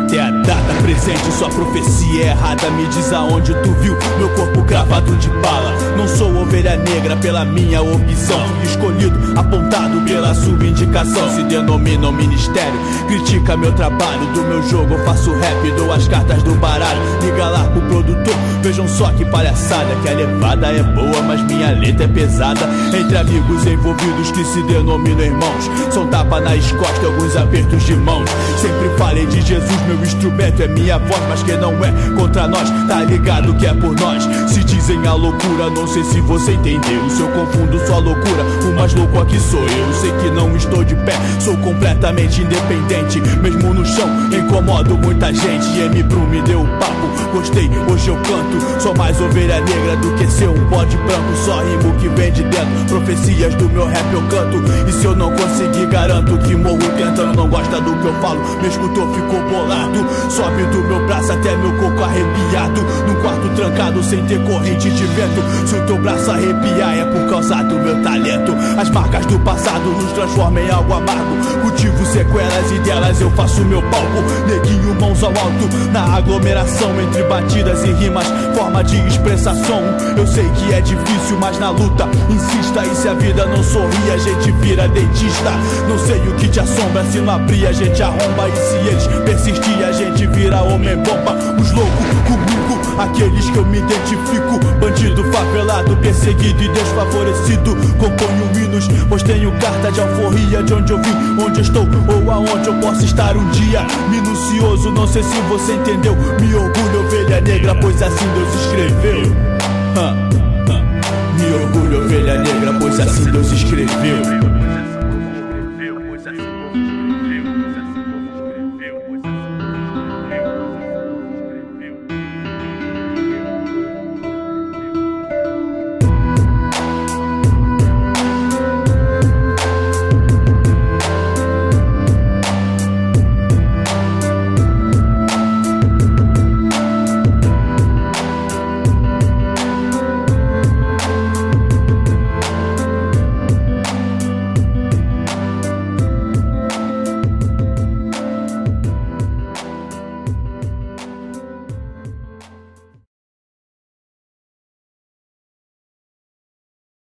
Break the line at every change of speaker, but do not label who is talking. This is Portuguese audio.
até a data presente. Sua profecia é errada, me diz aonde tu viu meu corpo cravado de bala. Não sou ovelha negra pela minha opção, fui escolhido, apontado pela sua indicação. Se denomina o ministério, critica meu trabalho. Do meu jogo eu faço rap, dou as cartas do baralho. Liga lá pro produtor, vejam só que palhaçada. Que a levada é boa, mas minha letra é pesada. Entre amigos envolvidos que se denominam irmãos, são tapa nas costas e alguns apertos de mãos. Sempre falei de Jesus, meu instrumento é minha voz. Mas quem não é contra nós, tá ligado que é por nós. Se dizem a loucura, não sei se você entendeu. Se eu confundo sua loucura, o mais louco aqui sou eu. Sei que não estou de pé, sou completamente independente. Mesmo no chão, incomodo muita gente. M Brum me deu o papo, gostei, hoje eu canto. Sou mais ovelha negra do que ser um bode branco. Só rimo que vem de dentro, profecias do meu rap eu canto. E se eu não conseguir, garanto que morro tentando. Não gosta do que eu falo, me escutou, ficou bolado. Sobe do meu braço até meu coco arrepiado. Num quarto trancado sem ter corrente de vento. Se o teu braço arrepiar é por causa do meu talento. As marcas do passado nos transformam em algo amargo. Cultivo sequelas e delas eu faço meu palco. Neguinho, mãos ao alto, na aglomeração. Entre batidas e rimas, forma de expressação. Eu sei que é difícil, mas na luta insista. E se a vida não sorrir, a gente vira dentista. Não sei o que te assombra, se não abrir a gente arromba. E se eles persistir, a gente vira homem-bomba. Os loucos comigo, aqueles que eu me identifico. Bandido favelado, perseguido e desfavorecido. Componho hinos, pois tenho carta de alforria. De onde eu vim, onde estou ou aonde eu posso estar um dia. Minucioso, não sei se você entendeu. Me orgulho, ovelha negra, pois assim Deus escreveu. Me orgulho, ovelha negra, pois assim Deus escreveu.